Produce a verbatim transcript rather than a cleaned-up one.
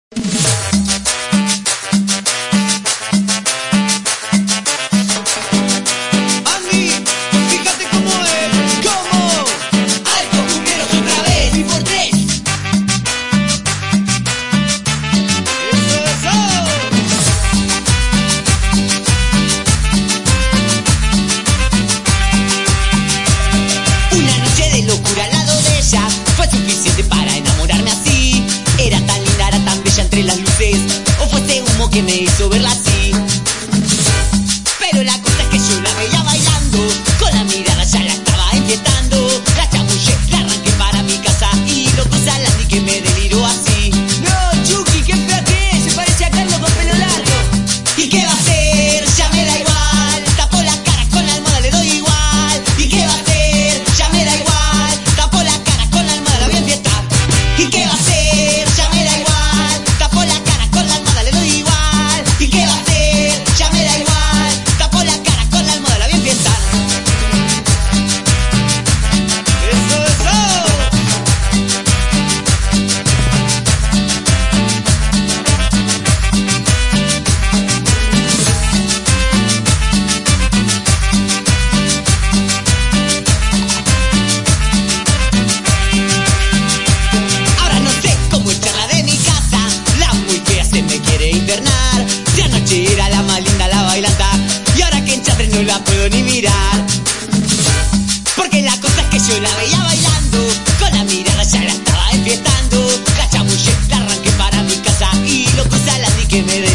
Que me hizo verla así. Pero la cosa es que yo la veía bailando, con la mirada ya la estaba inquietando. La chamullé, la arranqué para mi casa y lo puse a la di que me deliró así. No, Chucky, qué fea que es, se parece a Carlos con pelo largo. ¿Y qué va a hacer? Ya me da igual, tapo la cara con la almohada, le doy igual. ¿Y qué va a hacer? Ya me da igual, tapo la cara con la almohada, la voy a enfiestar. ¿Y qué va a hacer? Ya me da igual, tapo la cara con la almohada, le doy igual. ¿Y qué va a hacer? Ya me da igual, tapo la cara con la almohada, la voy a enfiestar. ¡Eso, eso! Ahora no sé cómo echarla de mi casa, la muy fea se me quiere internar. Si anoche era la más linda la bailanta y ahora que en Chapre no la puedo ni mirar. Porque la cosa es que yo la veía bailando, con la mirada ya la estaba enfiestando. La chamullé, la arranqué para mi casa y lo puse a la di que me